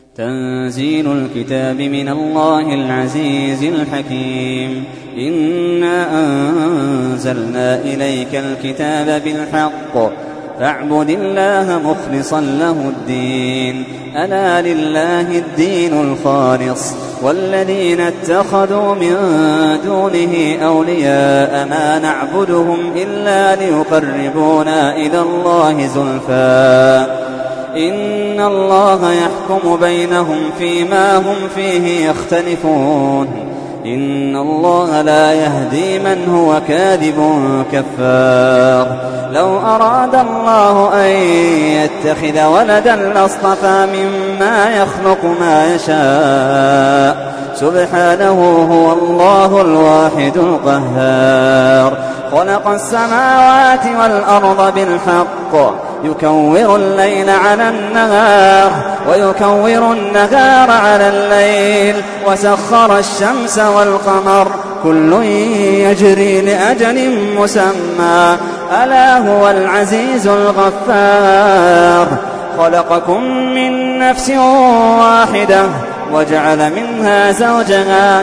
تنزيل الكتاب من الله العزيز الحكيم. إنا أنزلنا إليك الكتاب بالحق فاعبد الله مخلصا له الدين. ألا لله الدين الخالص والذين اتخذوا من دونه أولياء ما نعبدهم إلا ليقربونا إلى الله زلفى إن الله يحكم بينهم فيما هم فيه يختلفون. إن الله لا يهدي من هو كاذب كفار. لو أراد الله أن يتخذ ولدا لاصطفى مما يخلق ما يشاء سبحانه هو الله الواحد القهار. خلق السماوات والأرض بالحق يكور الليل على النهار ويكور النهار على الليل وسخر الشمس والقمر كل يجري لأجل مسمى ألا هو العزيز الغفار. خلقكم من نفس واحدة وجعل منها زوجها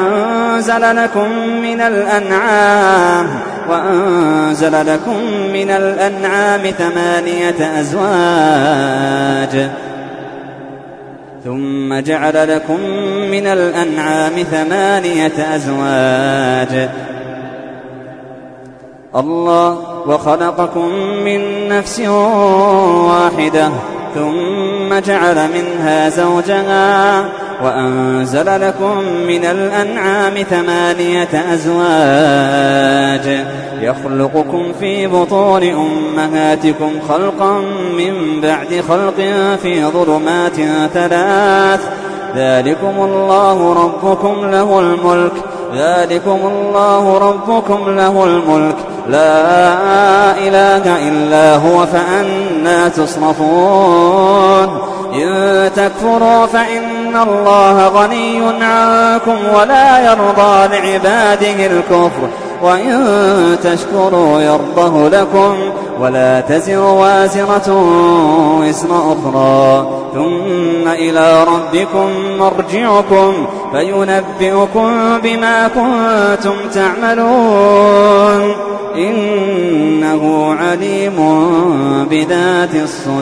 وأنزل لكم من الأنعام 8 أزواج ثم جعل لكم من الأنعام 8 أزواج الله وخلقكم من نفس واحدة ثم جعل منها زوجها وأنزل لكم من الأنعام 8 أزواج يخلقكم في بطون أمهاتكم خلقا من بعد خلق في ظلمات 3 ذلكم الله ربكم له الملك لا إله إلا هو فأنى تصرفون. إن تكفروا فإن الله غني عنكم ولا يرضى لعباده الكفر وإن تشكروا يرضه لكم ولا تزر وازرة وزر أخرى ثم إلى ربكم مرجعكم فينبئكم بما كنتم تعملون إنه عليم بذات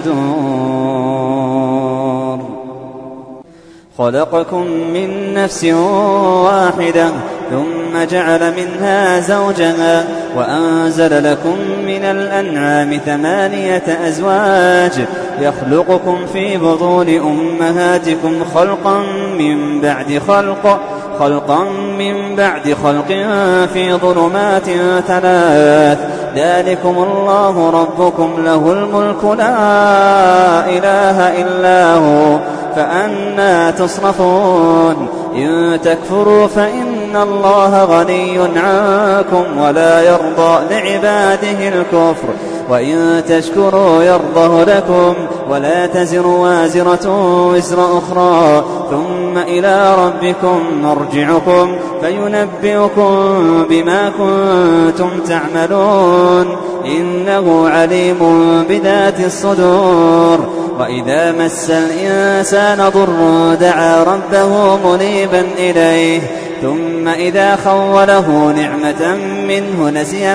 الصدور. خلقكم من نفس واحدة ثم جعل منها زوجها وأنزل لكم من الأنعام 8 أزواج يخلقكم في بطون أمهاتكم خلقا من بعد خلق في ظلمات 3 ذلكم الله ربكم له الملك لا إله إلا هو فأنى تصرفون. إن تكفروا فإن الله غني عنكم ولا يرضى لعباده الكفر وإن تشكروا يرضه لكم ولا تزر وازرة وزر أخرى ثم إلى ربكم مرجعكم فينبئكم بما كنتم تعملون إنه عليم بذات الصدور. وإذا مس الإنسان ضر دعا ربه منيبا إليه ثم إذا خوله نعمة منه نسي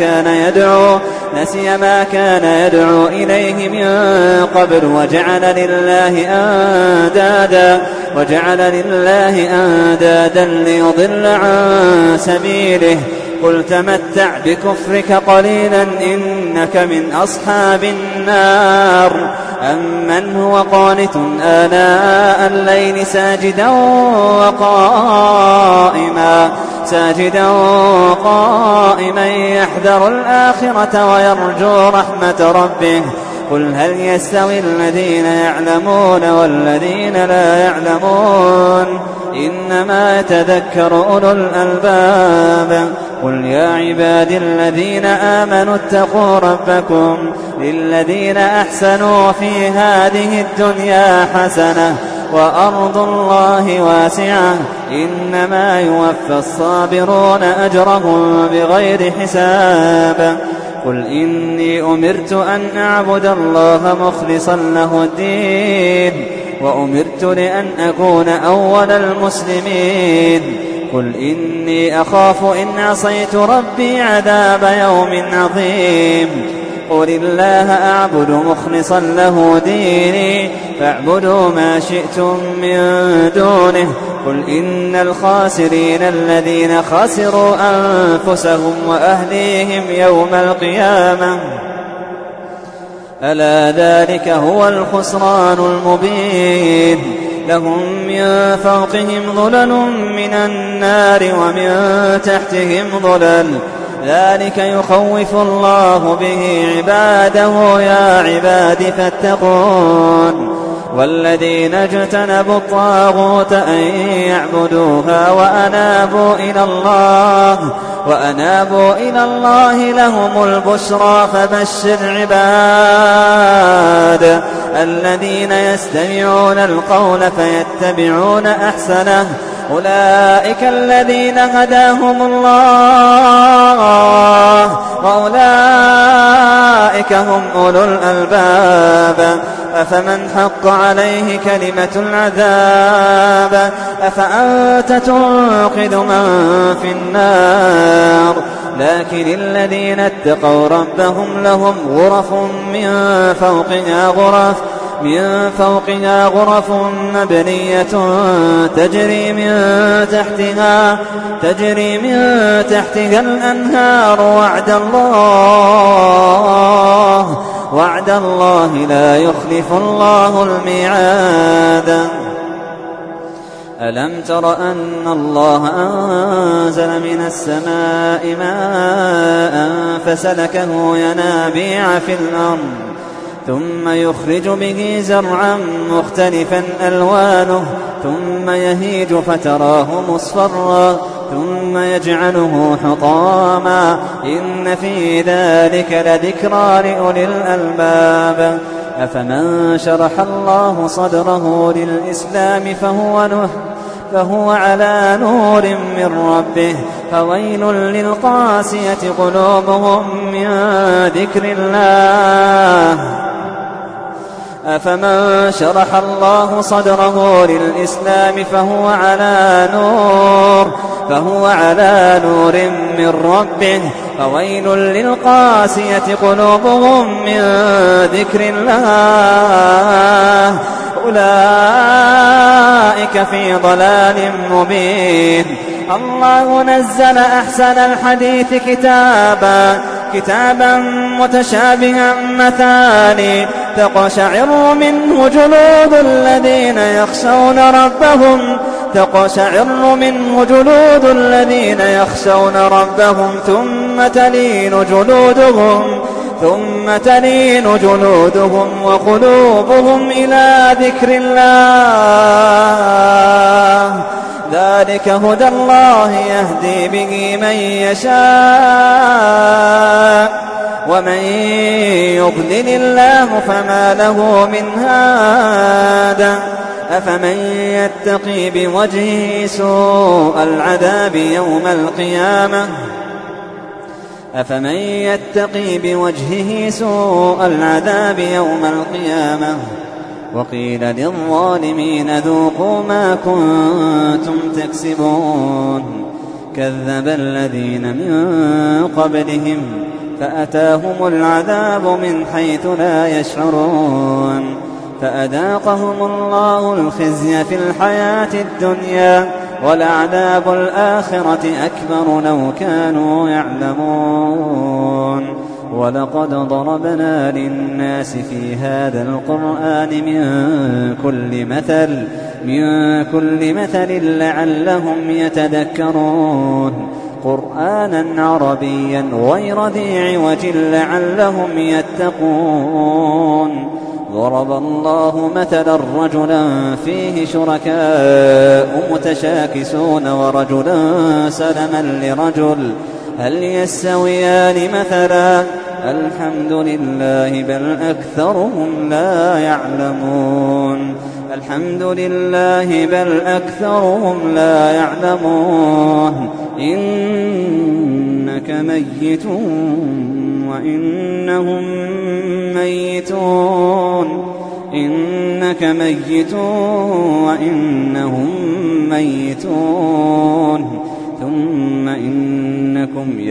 ما كان يدعو إليه من قبل وجعل لله أندادا ليضل عن سبيله. قل تمتع بكفرك قليلا إنك من أصحاب النار. أمن هو قانت آناء الليل ساجدا قائما يحذر الآخرة ويرجو رحمة ربه. قل هل يستوي الذين يعلمون والذين لا يعلمون إنما يتذكر أولو الألباب. قل يا عبادي الذين آمنوا اتقوا ربكم للذين أحسنوا في هذه الدنيا حسنة وأرض الله واسعة إنما يوفى الصابرون أجرهم بغير حساب. قل إني أمرت أن أعبد الله مخلصا له الدين وأمرت لأن أكون أول المسلمين قل إني أخاف إن عصيت ربي عذاب يوم عظيم قل الله أعبد مخلصا له ديني فاعبدوا ما شئتم من دونه قل إن الخاسرين الذين خسروا أنفسهم وأهليهم يوم القيامة ألا ذلك هو الخسران المبين لهم من فوقهم ظلل من النار ومن تحتهم ظلل ذلك يخوف الله به عباده يا عباد فاتقون والذين اجتنبوا الطاغوت أن يعبدوها وأنابوا إلى الله لهم البشرى فبشر عباد الذين يستمعون القول فيتبعون أحسنه أولئك الذين هداهم الله وأولئك هم أولو الألباب أفمن حق عليه كلمة العذاب أفأنت تنقذ من في النار لكن الذين اتقوا ربهم لهم غرف من فوقها غرف مبنية تجري من تحتها الأنهار وعد الله لا يخلف الله الميعاد ألم تر أن الله أنزل من السماء ماء فسلكه ينابيع في الأرض ثم يخرج به زرعا مختلفا ألوانه ثم يهيج فتراه مصفرا ثم يجعله حطاما إن في ذلك لذكرى لأولي الألباب أفمن شرح الله صدره للإسلام فهو على نور من ربه فويل للقاسية قلوبهم من ذكر الله أفمن شرح الله صدره للإسلام فهو على نور من ربه فويل للقاسية قلوبهم من ذكر الله أولئك في ضلال مبين الله نزل أحسن الحديث كتابا متشابها مثاني تقشعر منه جلود الذين يخشون ربهم ثم تلين جلودهم وقلوبهم إلى ذكر الله ذلك هدى الله يهدي به من يشاء ومن يضلل الله فما له من هاد أفمن يتقي بوجهه سوء العذاب يوم القيامة وقيل للظالمين ذوقوا ما كنتم تكسبون كذب الذين من قبلهم فأتاهم العذاب من حيث لا يشعرون فأذاقهم الله الخزي في الحياة الدنيا ولعذاب الآخرة أكبر لو كانوا يعلمون ولقد ضربنا للناس في هذا القرآن من كل مثل لعلهم يتذكرون قرآنا عربيا غير ذي عوج لعلهم يتقون ضرب الله مثلا رجلا فيه شركاء متشاكسون ورجلا سلما لرجل هل يستويان مثلا الحمد لله بل أكثرهم لا يعلمون إنك ميت وإنهم ميتون إنك ميت وإنهم ميتون ثم إنكم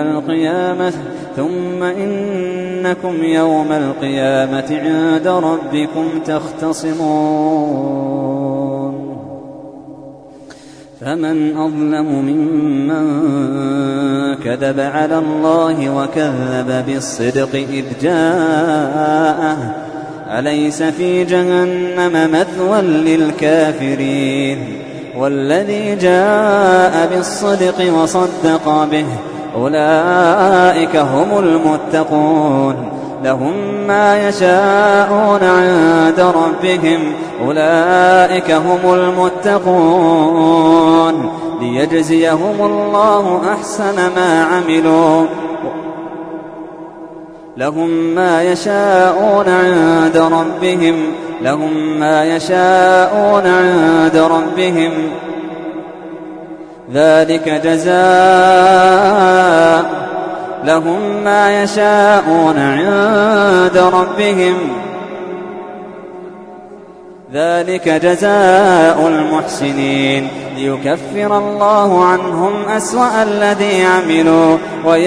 يوم القيامة عند ربكم تختصمون فمن أظلم ممن كذب على الله وكذب بالصدق إذ جاءه أليس في جهنم مثوى للكافرين والذي جاء بالصدق وصدق به أولئك هم المتقون لهم ما يشاءون عند ربهم أولئك هم المتقون ليجزيهم الله أحسن ما عملوا لهم ما يشاءون عند ربهم ذلك جزاء المحسنين ليكفر الله عنهم أسوأ الذي عملوا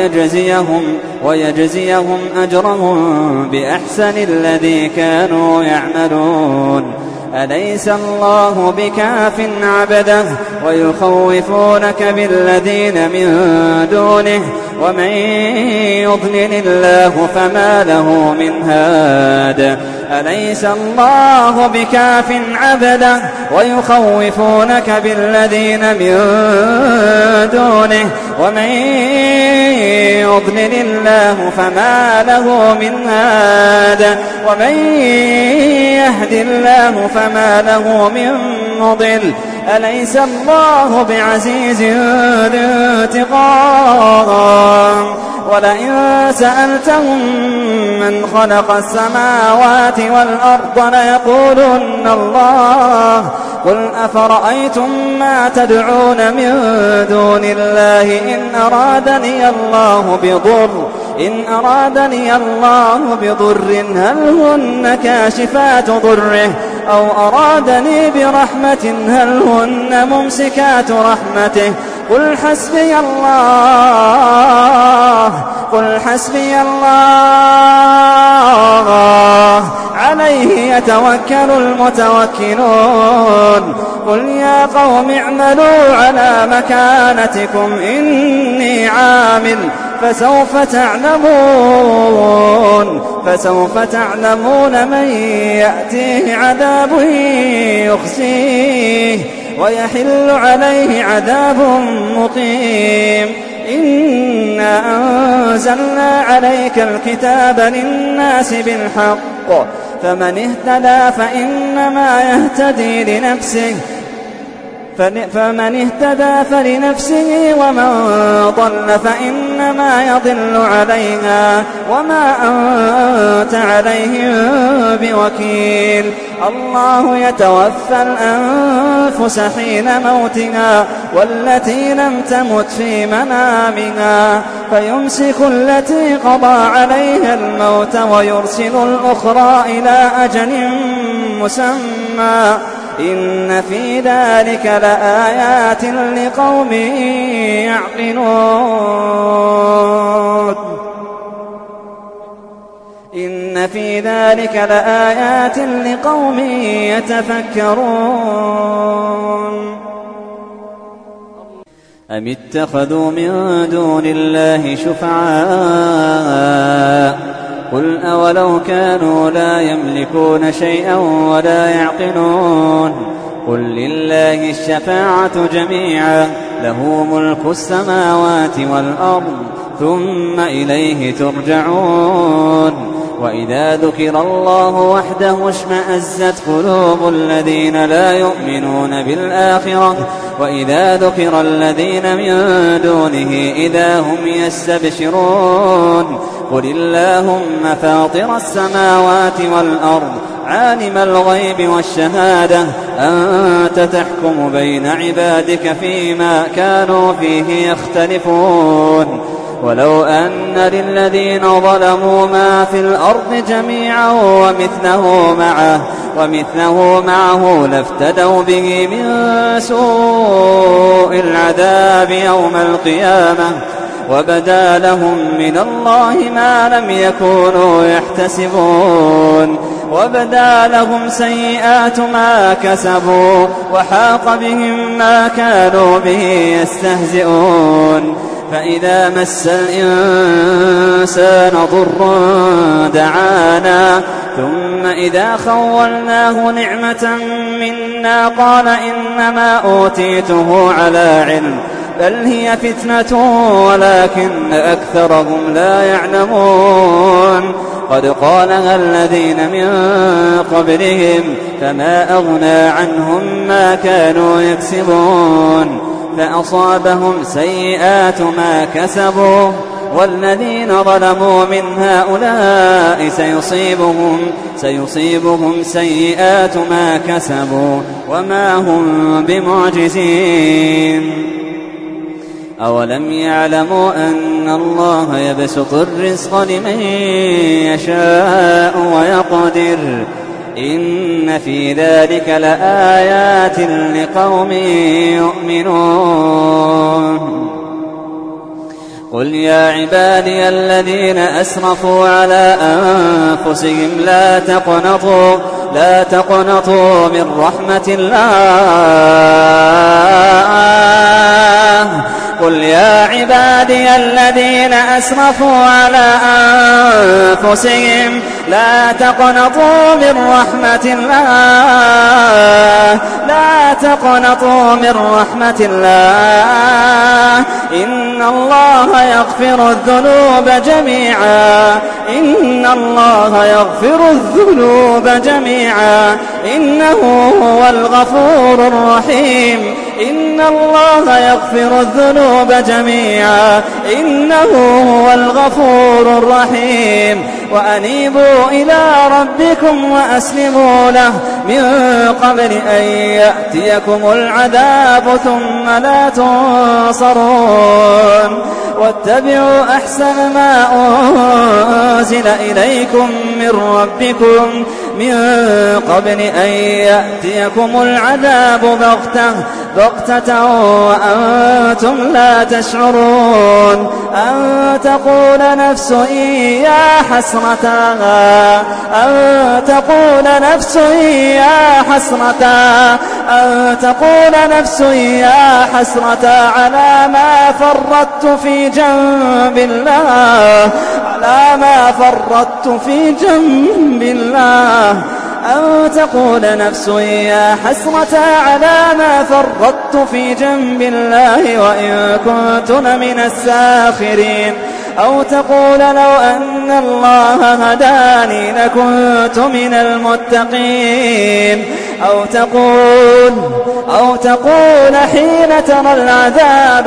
ويجزيهم أجرهم بأحسن الذي كانوا يعملون أليس الله بكاف عبده ويخوفونك بالذين من دونه ومن يضلل الله فما له من هاد أليس الله بكاف عبده ويخوفونك بالذين من دونه ومن يضلل الله فما له من هاد ومن يهد الله فما له من مضل أليس الله بعزيز ذي انتقام ولئن سألتهم من خلق السماوات والأرض ليقولن الله قل أفرأيتم ما تدعون من دون الله إن أرادني الله بضر هل هن كاشفات ضره أو أرادني برحمة هل هن ممسكات رحمته قل حسبي الله عليه يتوكل المتوكلون قل يا قوم اعملوا على مكانتكم إني عامل فسوف تعلمون من يأتيه عذاب يخزيه ويحل عليه عذاب مقيم إنا أنزلنا عليك الكتاب للناس بالحق فمن اهتدى فلنفسه ومن ضل فإنما يضل عليها وما أنت عليهم بوكيل الله يتوفى الأنفس حين موتها والتي لم تمت في منامها فيمسك التي قضى عليها الموت ويرسل الأخرى إلى أجل مسمى إن في ذلك لآيات لقوم يتفكرون أم اتخذوا من دون الله شفعاء قل أولو كانوا لا يملكون شيئا ولا يعقلون قل لله الشفاعة جميعا له ملك السماوات والأرض ثم إليه ترجعون وإذا ذكر الله وحده اشمأزت قلوب الذين لا يؤمنون بالآخرة وإذا ذكر الذين من دونه إذا هم يستبشرون قل اللهم فاطر السماوات والأرض عالم الغيب والشهادة أنت تحكم بين عبادك فيما كانوا فيه يختلفون ولو أن للذين ظلموا ما في الأرض جميعا ومثله معه لافتدوا به من سوء العذاب يوم القيامة وبدا لهم من الله ما لم يكونوا يحتسبون وبدا لهم سيئات ما كسبوا وحاق بهم ما كانوا به يستهزئون فإذا مس الإنسان ضر دعانا ثم إذا خولناه نعمة منا قال إنما أوتيته على علم بل هي فتنة ولكن أكثرهم لا يعلمون قد قالها الذين من قبلهم فما أغنى عنهم ما كانوا يكسبون فأصابهم سيئات ما كسبوا والذين ظلموا من هؤلاء سيصيبهم سيئات ما كسبوا وما هم بمعجزين أولم يعلموا أن الله يبسط الرزق لمن يشاء ويقدر إن في ذلك لآيات لقوم يؤمنون قل يا عبادي الذين أسرفوا على أنفسهم لا تقنطوا من رحمة الله قل يا عبادي الذين أسرفوا على أنفسهم لا تقنطوا من رحمة الله إن الله يغفر الذنوب جميعا إنه هو الغفور الرحيم وأنيبوا إلى ربكم وأسلموا له من قبل أن يأتيكم العذاب ثم لا تنصرون واتبعوا أحسن ما أنزل إليكم من ربكم من قبل أن يأتيكم العذاب بغتة وأنتم لا تشعرون أن تقول نفس يا حسرة على ما فرطت في جنب الله أن تقول نفس يا حسرة على ما فرطت في جنب الله وإن كنت لمن الساخرين أو تقول لو أن الله هداني لكنت من المتقين أو تقول حين ترى العذاب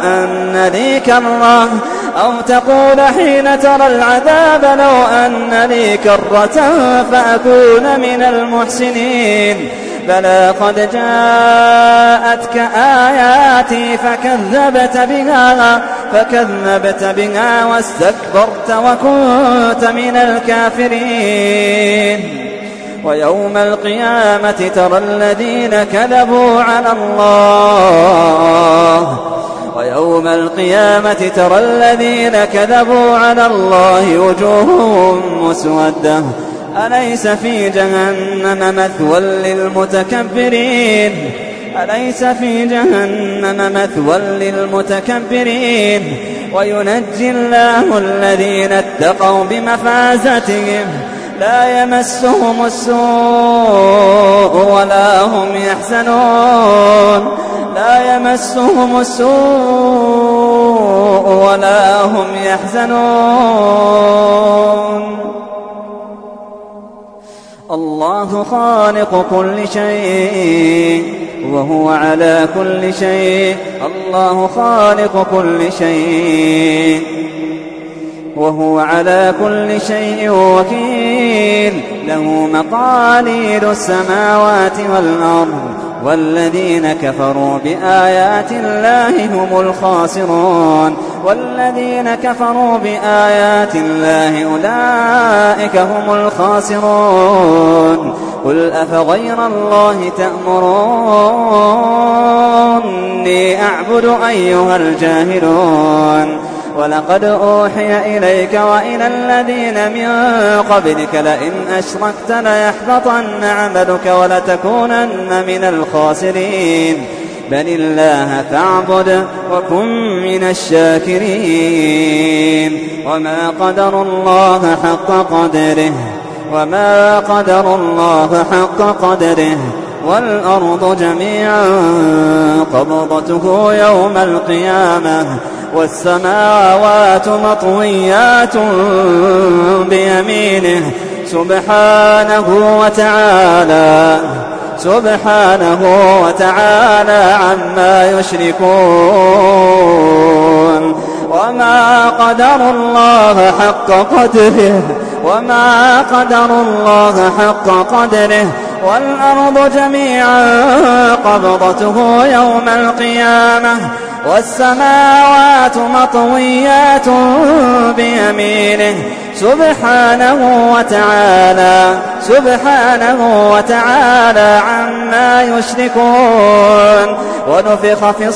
لو أن لي كرة فأكون من المحسنين بلى قد جاءتك آياتي فكذبت بها واستكبرت وكنت من الكافرين ويوم القيامة ترى الذين كذبوا على الله وجوههم مسودة أليس في جهنم مثوى للمتكبرين وينجي الله الذين اتقوا بمفازتهم لا يمسهم السوء ولا هم يحزنون الله خالق كل شيء وهو على كل شيء وهو على كل شيء وكيل. له مقاليد السماوات والأرض والذين كفروا بآيات الله هم الخاسرون. والذين كفروا بآيات الله أولئك هم الخاسرون. قل أفغير الله تأمروني أعبد أيها الجاهلون. ولقد أوحي إليك وإلى الذين من قبلك لئن أشركت ليحبطن عملك ولتكونن من الخاسرين. بل الله فاعبد وكن من الشاكرين. وما قدر الله حق قدره والأرض جميعا قبضته يوم القيامة والسماوات مطويات بيمينه سبحانه وتعالى عما يشركون. وما قدر الله حق قدره والأرض جميعا قبضته يوم القيامة والسماوات مطويات بيمينه سبحانه وتعالى عما يشركون. ونفخ في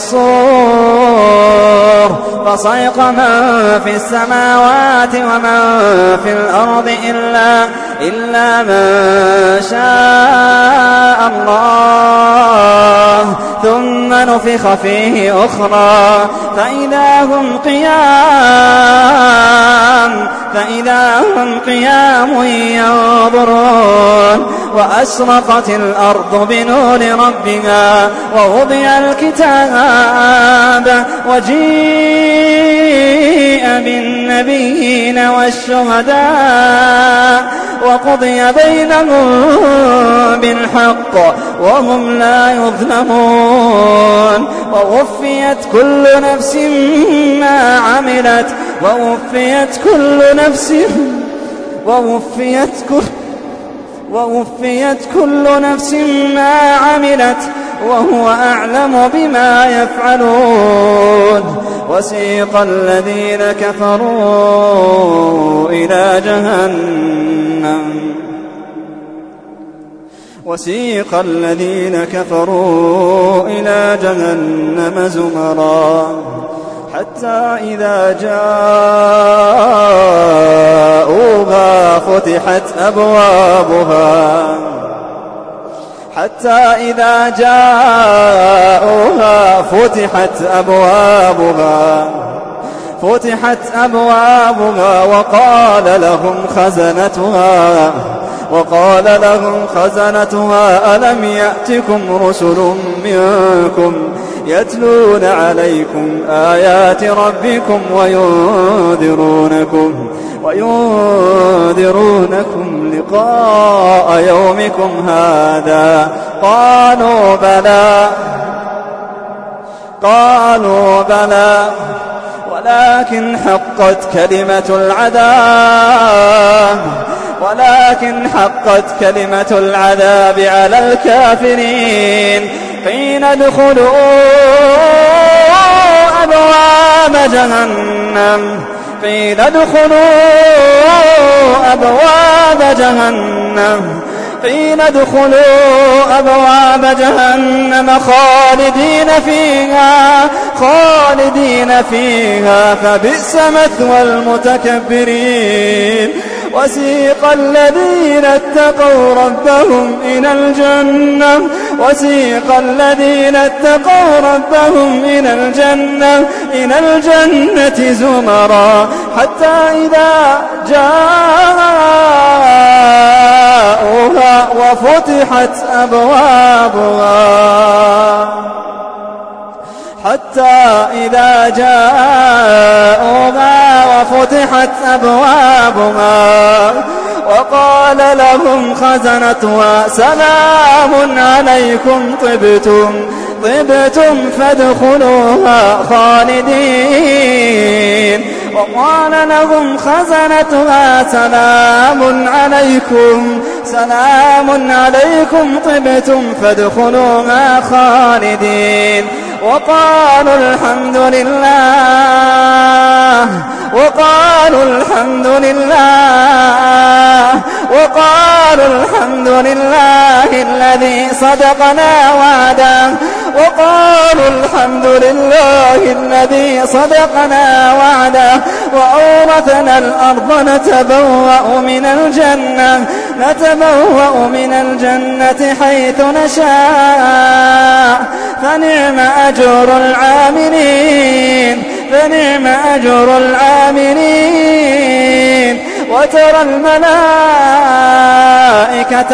الصور فصعق من في السماوات ومن في الأرض إلا من شاء الله ثم نفخ فيه أخرى فإذا هم قيام ينظرون. وأشرقت الأرض بنور ربها ووضع الكتاب وجيء بالنبيين والشهداء وقضي بينهم بالحق وهم لا يظلمون. ووفيت كل نفس ما عملت وهو أعلم بما يفعلون. وسيق الذين كفروا إلى جهنم زمرا حتى إذا جاءوها فتحت أبوابها وقال لهم خزنتها ألم يأتكم رسل منكم يتلون عليكم آيات ربكم وينذرونكم لقاء يومكم هذا قالوا بلى ولكن حقت كلمة العذاب على الكافرين. قيل ادخلوا أبواب جهنم خالدين فيها فبئس مثوى المتكبرين. وسيق الذين اتقوا ربهم إلى الجنة زمرا حتى إذا جاءوها وفتحت أبوابها وقال لهم خزنتها سلام عليكم طبتم فادخلوها خالدين. وقال لهم خزنتها سلام عليكم طبتم فادخلوها خالدين. وقالوا الحمد لله الذي صدقنا وعده وأورثنا الأرض نتبوأ من الجنة حيث نشاء فنعم أجر العاملين. وترى الملائكة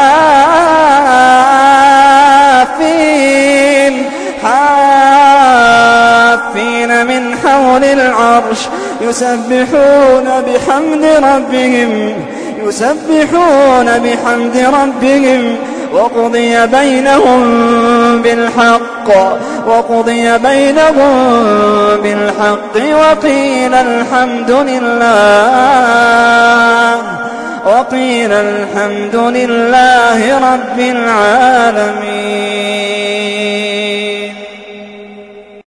حافين من حول العرش يسبحون بحمد ربهم وقضي بينهم بالحق وقيل الحمد لله رب العالمين.